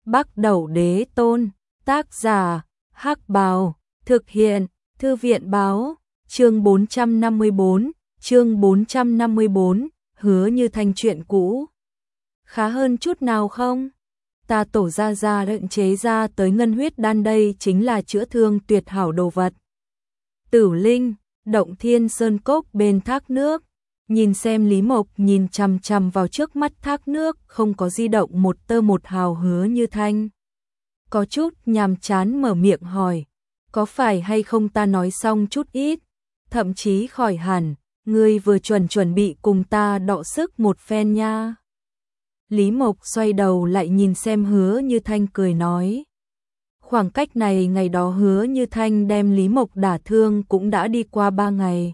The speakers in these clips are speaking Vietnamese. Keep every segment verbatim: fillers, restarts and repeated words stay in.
Bắc Đẩu Đế Tôn, tác giả, Hắc Bào, thực hiện, Thư viện báo, chương bốn trăm năm mươi tư, chương bốn trăm năm mươi tư, Hứa Như Thanh chuyện cũ. Khá hơn chút nào không? Ta tổ ra ra luyện chế ra tới ngân huyết đan đây chính là chữa thương tuyệt hảo đồ vật. Tử Linh, Động Thiên Sơn Cốc bên thác nước, nhìn xem Lý Mộc nhìn chằm chằm vào trước mắt thác nước, không có di động một tơ một hào. Hứa Như Thanh có chút nhàm chán mở miệng hỏi, có phải hay không ta nói xong chút ít, thậm chí khỏi hẳn, ngươi vừa chuẩn chuẩn bị cùng ta đọ sức một phen nha. Lý Mộc xoay đầu lại nhìn xem Hứa Như Thanh cười nói. Khoảng cách này ngày đó Hứa Như Thanh đem Lý Mộc đả thương cũng đã đi qua ba ngày.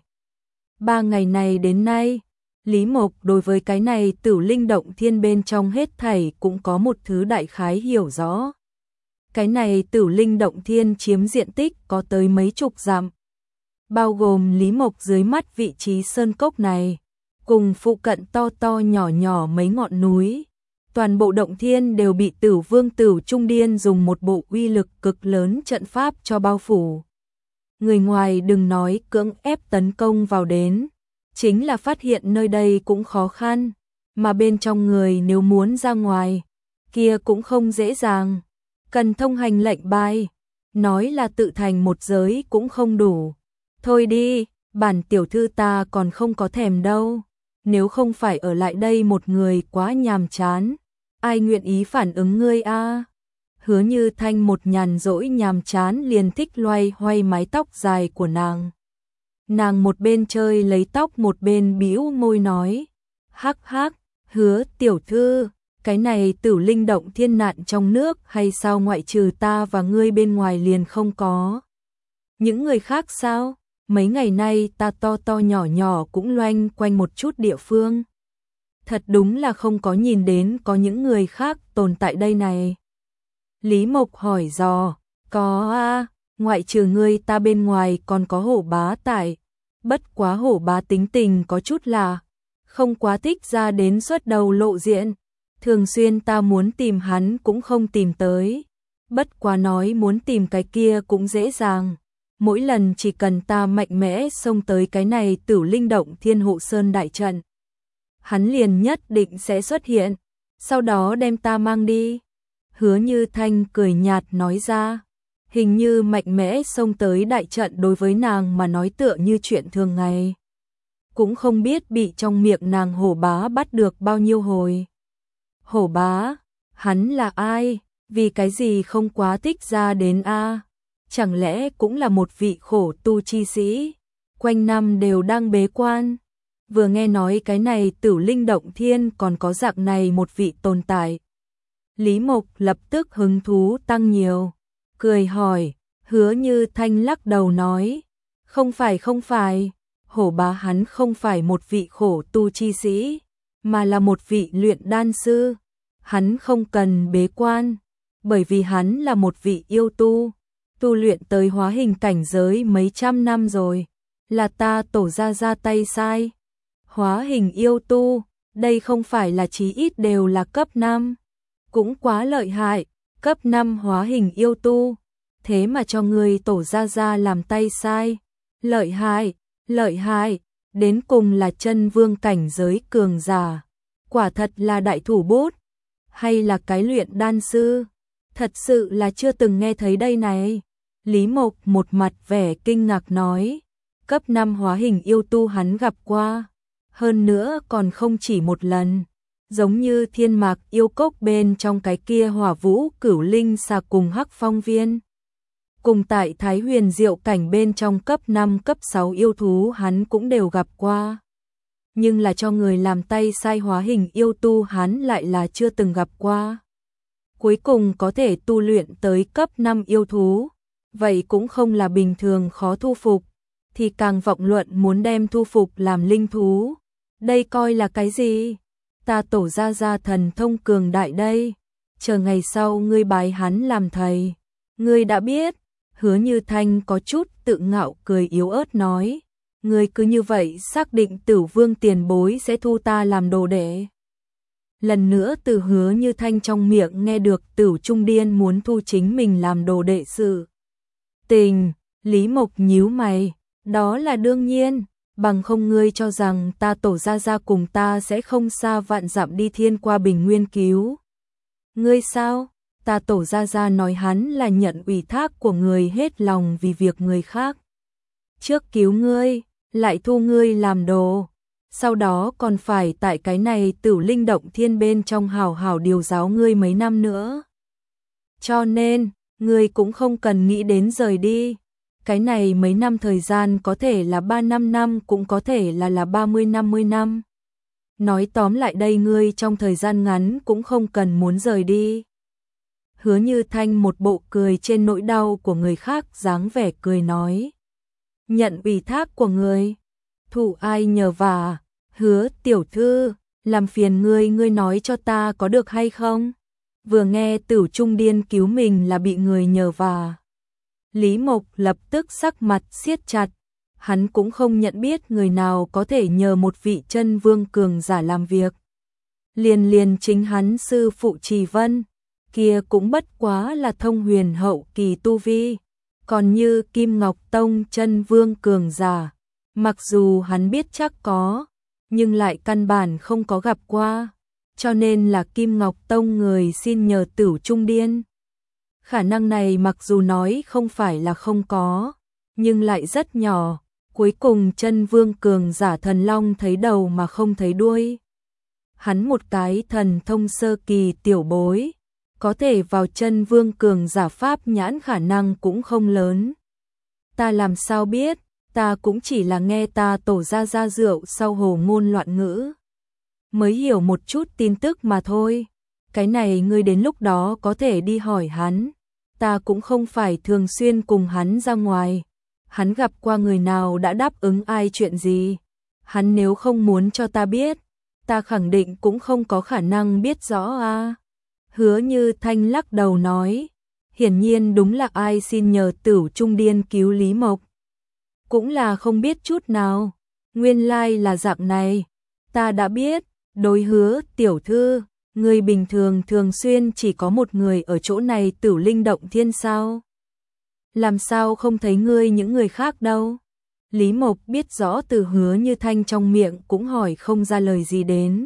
Ba ngày này đến nay, Lý Mộc đối với cái này Tử Linh Động Thiên bên trong hết thảy cũng có một thứ đại khái hiểu rõ. Cái này Tử Linh Động Thiên chiếm diện tích có tới mấy chục dặm, bao gồm Lý Mộc dưới mắt vị trí sơn cốc này, cùng phụ cận to to nhỏ nhỏ mấy ngọn núi. Toàn bộ động thiên đều bị Tử Vương Tử Trung Điên dùng một bộ uy lực cực lớn trận pháp cho bao phủ. Người ngoài đừng nói cưỡng ép tấn công vào đến, chính là phát hiện nơi đây cũng khó khăn, mà bên trong người nếu muốn ra ngoài, kia cũng không dễ dàng, cần thông hành lệnh bài, nói là tự thành một giới cũng không đủ. Thôi đi, bản tiểu thư ta còn không có thèm đâu, nếu không phải ở lại đây một người quá nhàm chán, ai nguyện ý phản ứng ngươi a? Hứa Như Thanh một nhàn rỗi nhàm chán liền thích loay hoay mái tóc dài của nàng. Nàng một bên chơi lấy tóc một bên bĩu môi nói, hắc hắc, Hứa tiểu thư, cái này Tử Linh Động Thiên nạn trong nước hay sao, ngoại trừ ta và ngươi bên ngoài liền không có những người khác sao? Mấy ngày nay ta to to nhỏ nhỏ cũng loanh quanh một chút địa phương, thật đúng là không có nhìn đến có những người khác tồn tại đây này. Lý Mộc hỏi dò, có a, ngoại trừ ngươi ta bên ngoài còn có Hổ Bá tại, bất quá Hổ Bá tính tình có chút là không quá thích ra đến xuất đầu lộ diện, thường xuyên ta muốn tìm hắn cũng không tìm tới, bất quá nói muốn tìm cái kia cũng dễ dàng, mỗi lần chỉ cần ta mạnh mẽ xông tới cái này Tử Linh Động Thiên hộ sơn đại trận, hắn liền nhất định sẽ xuất hiện, sau đó đem ta mang đi. Hứa Như Thanh cười nhạt nói ra, hình như mạnh mẽ xông tới đại trận đối với nàng mà nói tựa như chuyện thường ngày. Cũng không biết bị trong miệng nàng Hổ Bá bắt được bao nhiêu hồi. Hổ Bá, hắn là ai, vì cái gì không quá thích ra đến a? Chẳng lẽ cũng là một vị khổ tu chi sĩ, quanh năm đều đang bế quan. Vừa nghe nói cái này Tử Linh Động Thiên còn có dạng này một vị tồn tại, Lý Mộc lập tức hứng thú tăng nhiều, cười hỏi. Hứa Như Thanh lắc đầu nói, không phải không phải, Hổ Bá hắn không phải một vị khổ tu chi sĩ, mà là một vị luyện đan sư, hắn không cần bế quan, bởi vì hắn là một vị yêu tu, tu luyện tới hóa hình cảnh giới mấy trăm năm rồi, là ta tổ ra ra tay sai. Hóa hình yêu tu, đây không phải là chí ít đều là cấp năm, cũng quá lợi hại, cấp năm hóa hình yêu tu, thế mà cho người tổ ra ra làm tay sai, lợi hại, lợi hại, đến cùng là chân vương cảnh giới cường giả, quả thật là đại thủ bút, hay là cái luyện đan sư, thật sự là chưa từng nghe thấy đây này. Lý Mộc một mặt vẻ kinh ngạc nói, cấp năm hóa hình yêu tu hắn gặp qua, hơn nữa còn không chỉ một lần, giống như Thiên Mạc yêu cốc bên trong cái kia Hỏa Vũ Cửu Linh xà cùng Hắc Phong Viên. Cùng tại Thái Huyền Diệu cảnh bên trong cấp năm cấp sáu yêu thú hắn cũng đều gặp qua. Nhưng là cho người làm tay sai hóa hình yêu tu hắn lại là chưa từng gặp qua. Cuối cùng có thể tu luyện tới cấp năm yêu thú, vậy cũng không là bình thường khó thu phục, thì càng vọng luận muốn đem thu phục làm linh thú. Đây coi là cái gì? Ta tổ ra ra thần thông cường đại đây, chờ ngày sau ngươi bái hắn làm thầy. Ngươi đã biết, Hứa Như Thanh có chút tự ngạo cười yếu ớt nói, ngươi cứ như vậy xác định Tử Vương tiền bối sẽ thu ta làm đồ đệ. Lần nữa từ Hứa Như Thanh trong miệng nghe được Tửu Trung Điên muốn thu chính mình làm đồ đệ sự tình, Lý Mộc nhíu mày, đó là đương nhiên, bằng không ngươi cho rằng ta Tổ gia gia cùng ta sẽ không xa vạn dặm đi thiên qua bình nguyên cứu ngươi sao? Ta Tổ gia gia nói hắn là nhận ủy thác của người hết lòng vì việc người khác. Trước cứu ngươi, lại thu ngươi làm đồ, sau đó còn phải tại cái này Tửu Linh Động Thiên bên trong hảo hảo điều giáo ngươi mấy năm nữa. Cho nên, ngươi cũng không cần nghĩ đến rời đi. Cái này mấy năm thời gian có thể là ba năm năm cũng có thể là là ba mươi năm mươi năm. Nói tóm lại đây ngươi trong thời gian ngắn cũng không cần muốn rời đi. Hứa Như Thanh một bộ cười trên nỗi đau của người khác dáng vẻ cười nói. Nhận ủy thác của người, thủ ai nhờ vả, Hứa tiểu thư, làm phiền ngươi ngươi nói cho ta có được hay không? Vừa nghe Tửu Trung Điên cứu mình là bị người nhờ vả. Lý Mộc lập tức sắc mặt siết chặt, hắn cũng không nhận biết người nào có thể nhờ một vị chân vương cường giả làm việc. Liền liền chính hắn sư phụ Trì Vân, kia cũng bất quá là thông huyền hậu kỳ tu vi, còn như Kim Ngọc Tông chân vương cường giả, mặc dù hắn biết chắc có, nhưng lại căn bản không có gặp qua, cho nên là Kim Ngọc Tông người xin nhờ Tửu Trung Điên. Khả năng này mặc dù nói không phải là không có, nhưng lại rất nhỏ, cuối cùng chân vương cường giả thần long thấy đầu mà không thấy đuôi. Hắn một cái thần thông sơ kỳ tiểu bối, có thể vào chân vương cường giả pháp nhãn khả năng cũng không lớn. Ta làm sao biết, ta cũng chỉ là nghe ta Tổ gia gia rượu sau hồ ngôn loạn ngữ, mới hiểu một chút tin tức mà thôi. Cái này ngươi đến lúc đó có thể đi hỏi hắn, ta cũng không phải thường xuyên cùng hắn ra ngoài. Hắn gặp qua người nào đã đáp ứng ai chuyện gì, hắn nếu không muốn cho ta biết, ta khẳng định cũng không có khả năng biết rõ a. Hứa Như Thanh lắc đầu nói, hiển nhiên đúng là ai xin nhờ Tửu Trung Điên cứu Lý Mộc. Cũng là không biết chút nào, nguyên lai là dạng này, ta đã biết, đối Hứa tiểu thư, người bình thường thường xuyên chỉ có một người ở chỗ này Tửu Linh Động Thiên sao? Làm sao không thấy ngươi những người khác đâu? Lý Mộc biết rõ từ Hứa Như Thanh trong miệng cũng hỏi không ra lời gì đến.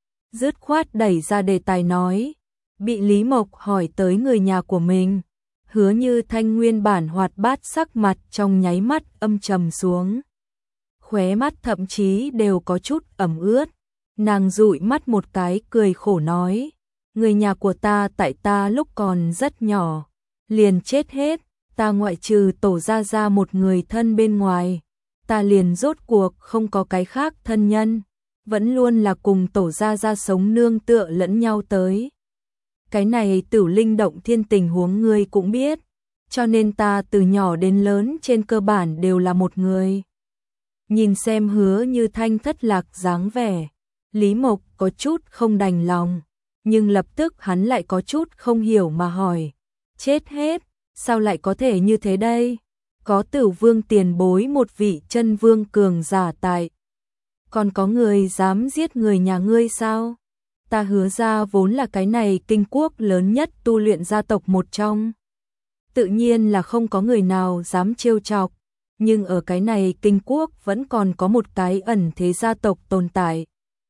Dứt khoát đẩy ra đề tài nói, bị Lý Mộc hỏi tới người nhà của mình. Hứa Như Thanh nguyên bản hoạt bát sắc mặt trong nháy mắt âm trầm xuống. Khóe mắt thậm chí đều có chút ẩm ướt. Nàng dụi mắt một cái cười khổ nói, người nhà của ta tại ta lúc còn rất nhỏ, liền chết hết, ta ngoại trừ Tổ gia gia một người thân bên ngoài, ta liền rốt cuộc không có cái khác thân nhân, vẫn luôn là cùng Tổ gia gia sống nương tựa lẫn nhau tới. Cái này Tửu Linh Động Thiên tình huống ngươi cũng biết, cho nên ta từ nhỏ đến lớn trên cơ bản đều là một người. Nhìn xem Hứa Như Thanh thất lạc dáng vẻ, Lý Mộc có chút không đành lòng, nhưng lập tức hắn lại có chút không hiểu mà hỏi, chết hết, sao lại có thể như thế đây? Có Tửu Vương tiền bối một vị chân vương cường giả tại, còn có người dám giết người nhà ngươi sao? Ta Hứa gia vốn là cái này kinh quốc lớn nhất tu luyện gia tộc một trong. Tự nhiên là không có người nào dám trêu chọc, nhưng ở cái này kinh quốc vẫn còn có một cái ẩn thế gia tộc tồn tại.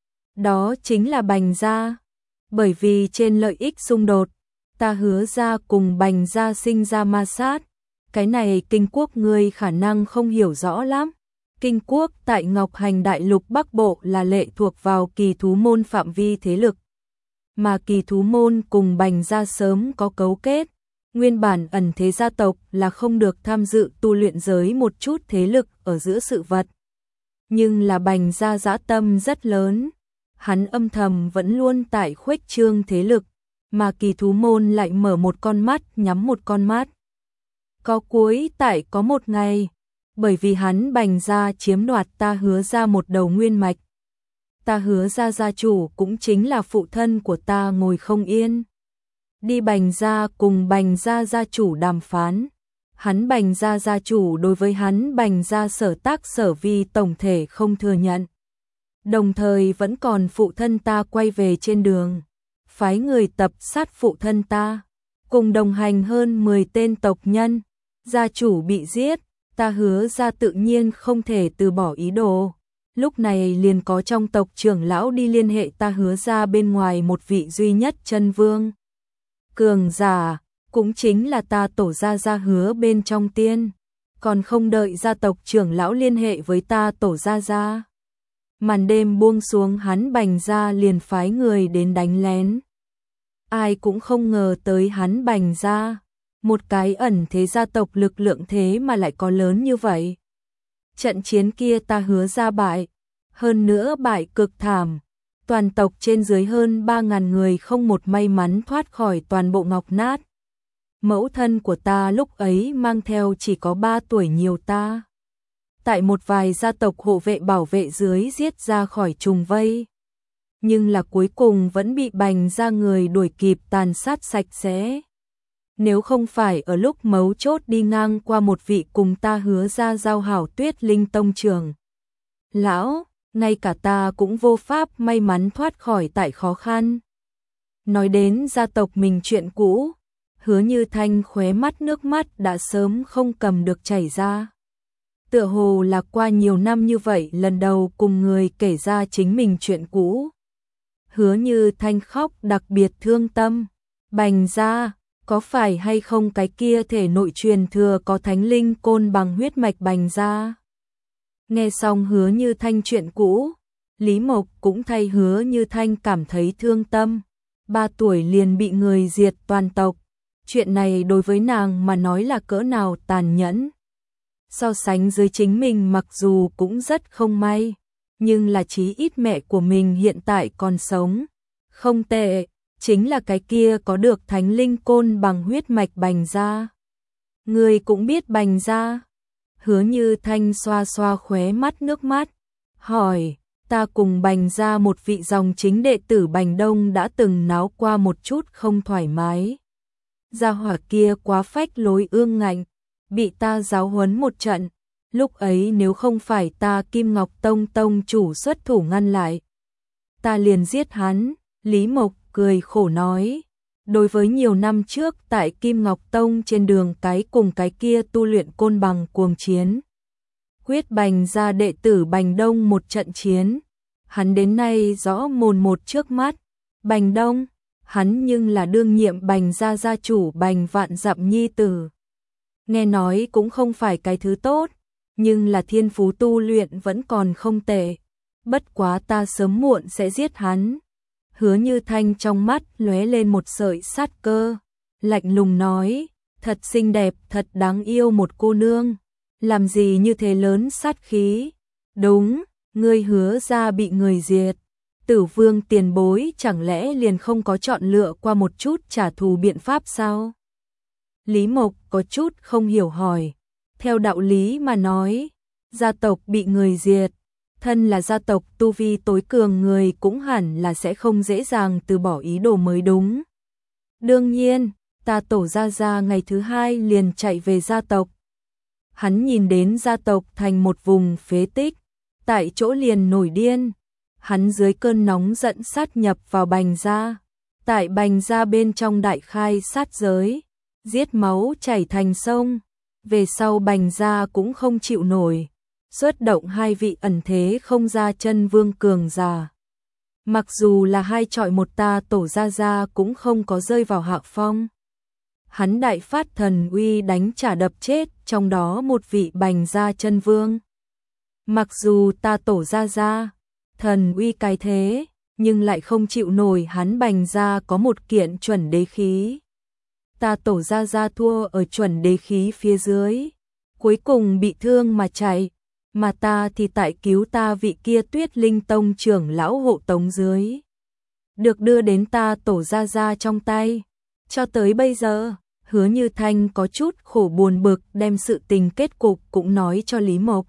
Đó chính là Bành gia. Bởi vì trên lợi ích xung đột, ta Hứa gia cùng Bành gia sinh ra ma sát. Cái này kinh quốc ngươi khả năng không hiểu rõ lắm. Kinh quốc tại Ngọc Hành Đại Lục Bắc Bộ là lệ thuộc vào Kỳ Thú Môn phạm vi thế lực. Mà Kỳ Thú Môn cùng Bành gia sớm có cấu kết. Nguyên bản ẩn thế gia tộc là không được tham dự tu luyện giới một chút thế lực ở giữa sự vật. Nhưng là Bành gia dã tâm rất lớn. Hắn âm thầm vẫn luôn tại khuếch trương thế lực, mà Kỳ Thú Môn lại mở một con mắt nhắm một con mắt. Có cuối tại có một ngày, bởi vì hắn Bành gia chiếm đoạt ta Hứa gia một đầu nguyên mạch. Ta Hứa gia gia chủ cũng chính là phụ thân của ta ngồi không yên. Đi Bành gia cùng Bành gia gia chủ đàm phán. Hắn Bành gia gia chủ đối với hắn Bành gia sở tác sở vi tổng thể không thừa nhận. Đồng thời vẫn còn phụ thân ta quay về trên đường, phái người tập sát phụ thân ta, cùng đồng hành hơn mười tên tộc nhân, gia chủ bị giết, ta Hứa ra tự nhiên không thể từ bỏ ý đồ. Lúc này liền có trong tộc trưởng lão đi liên hệ ta Hứa ra bên ngoài một vị duy nhất chân vương cường giả, cũng chính là ta tổ gia gia Hứa bên trong tiên, còn không đợi gia tộc trưởng lão liên hệ với ta tổ gia gia. Màn đêm buông xuống, hắn Bành gia liền phái người đến đánh lén. Ai cũng không ngờ tới hắn Bành gia, một cái ẩn thế gia tộc lực lượng thế mà lại có lớn như vậy. Trận chiến kia ta Hứa ra bại, hơn nữa bại cực thảm, toàn tộc trên dưới hơn ba ngàn người không một may mắn thoát khỏi toàn bộ ngọc nát. Mẫu thân của ta lúc ấy mang theo chỉ có ba tuổi nhiều ta. Tại một vài gia tộc hộ vệ bảo vệ dưới giết ra khỏi trùng vây. Nhưng là cuối cùng vẫn bị Bành gia người đuổi kịp tàn sát sạch sẽ. Nếu không phải ở lúc mấu chốt đi ngang qua một vị cùng ta Hứa ra giao hảo Tuyết Linh tông trưởng lão, ngay cả ta cũng vô pháp may mắn thoát khỏi tại khó khăn. Nói đến gia tộc mình chuyện cũ, Hứa Như Thanh khóe mắt nước mắt đã sớm không cầm được chảy ra. Tựa hồ là qua nhiều năm như vậy lần đầu cùng người kể ra chính mình chuyện cũ. Hứa Như Thanh khóc đặc biệt thương tâm. Bành gia, có phải hay không cái kia thể nội truyền thừa có thánh linh côn bằng huyết mạch Bành gia? Nghe xong Hứa Như Thanh chuyện cũ, Lý Mộc cũng thay Hứa Như Thanh cảm thấy thương tâm. Ba tuổi liền bị người diệt toàn tộc. Chuyện này đối với nàng mà nói là cỡ nào tàn nhẫn. So sánh với chính mình mặc dù cũng rất không may, nhưng là chí ít mẹ của mình hiện tại còn sống. Không tệ, chính là cái kia có được thánh linh côn bằng huyết mạch Bành gia. Người cũng biết Bành gia. Hứa Như Thanh xoa xoa khóe mắt nước mắt, hỏi, ta cùng Bành gia một vị dòng chính đệ tử Bành Đông đã từng náo qua một chút không thoải mái. Gia hỏa kia quá phách lối ương ngạnh, bị ta giáo huấn một trận, lúc ấy nếu không phải ta Kim Ngọc Tông tông chủ xuất thủ ngăn lại, ta liền giết hắn. Lý Mộc cười khổ nói, đối với nhiều năm trước tại Kim Ngọc Tông trên đường cái cùng cái kia tu luyện côn bằng cuồng chiến, quyết Bành gia đệ tử Bành Đông một trận chiến, hắn đến nay rõ mồn một trước mắt. Bành Đông, hắn nhưng là đương nhiệm Bành gia gia chủ Bành Vạn Dặm nhi tử. Nghe nói cũng không phải cái thứ tốt, nhưng là thiên phú tu luyện vẫn còn không tệ. Bất quá ta sớm muộn sẽ giết hắn. Hứa Như Thanh trong mắt lóe lên một sợi sát cơ, lạnh lùng nói, thật xinh đẹp, thật đáng yêu một cô nương, làm gì như thế lớn sát khí. Đúng, ngươi Hứa ra bị người diệt, Tử Vương tiền bối chẳng lẽ liền không có chọn lựa qua một chút trả thù biện pháp sao? Lý Mộc có chút không hiểu hỏi, theo đạo lý mà nói, gia tộc bị người diệt, thân là gia tộc tu vi tối cường người cũng hẳn là sẽ không dễ dàng từ bỏ ý đồ mới đúng. Đương nhiên, ta tổ gia gia ngày thứ hai liền chạy về gia tộc. Hắn nhìn đến gia tộc thành một vùng phế tích, tại chỗ liền nổi điên. Hắn dưới cơn nóng giận sát nhập vào Bành gia, tại Bành gia bên trong đại khai sát giới, giết máu chảy thành sông. Về sau Bành gia cũng không chịu nổi, xuất động hai vị ẩn thế không ra chân vương cường giả. Mặc dù là hai trọi một ta tổ gia gia cũng không có rơi vào hạ phong. Hắn đại phát thần uy đánh trả đập chết trong đó một vị Bành gia chân vương. Mặc dù ta tổ gia gia thần uy cái thế, nhưng lại không chịu nổi hắn Bành gia có một kiện chuẩn đế khí. Ta tổ gia gia thua ở chuẩn đế khí phía dưới, cuối cùng bị thương mà chạy, mà ta thì tại cứu ta vị kia Tuyết Linh tông trưởng lão hộ tống dưới, được đưa đến ta tổ gia gia trong tay. Cho tới bây giờ, Hứa Như Thanh có chút khổ buồn bực đem sự tình kết cục cũng nói cho Lý Mộc.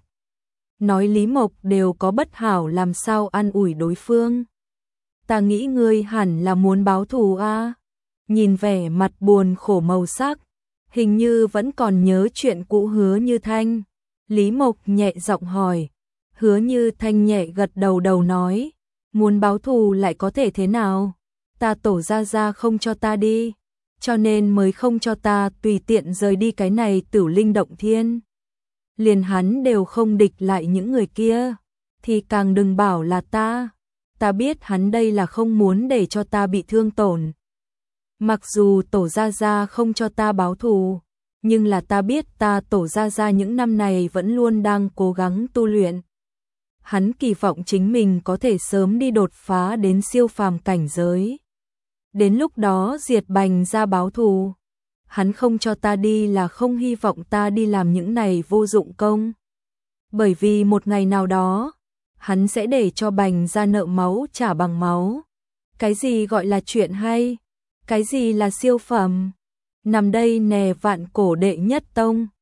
Nói Lý Mộc đều có bất hảo làm sao an ủi đối phương. Ta nghĩ ngươi hẳn là muốn báo thù a. Nhìn vẻ mặt buồn khổ màu sắc, hình như vẫn còn nhớ chuyện cũ Hứa Như Thanh. Lý Mộc nhẹ giọng hỏi. Hứa Như Thanh nhẹ gật đầu đầu nói, muốn báo thù lại có thể thế nào? Ta tổ gia gia không cho ta đi, cho nên mới không cho ta tùy tiện rời đi cái này Tử Linh động thiên. Liền hắn đều không địch lại những người kia, thì càng đừng bảo là ta. Ta biết hắn đây là không muốn để cho ta bị thương tổn. Mặc dù tổ gia gia không cho ta báo thù, nhưng là ta biết ta tổ gia gia những năm này vẫn luôn đang cố gắng tu luyện. Hắn kỳ vọng chính mình có thể sớm đi đột phá đến siêu phàm cảnh giới. Đến lúc đó diệt Bành gia báo thù. Hắn không cho ta đi là không hy vọng ta đi làm những này vô dụng công. Bởi vì một ngày nào đó, hắn sẽ để cho Bành gia nợ máu trả bằng máu. Cái gì gọi là chuyện hay? Cái gì là siêu phẩm? Nằm đây nè vạn cổ đệ nhất tông.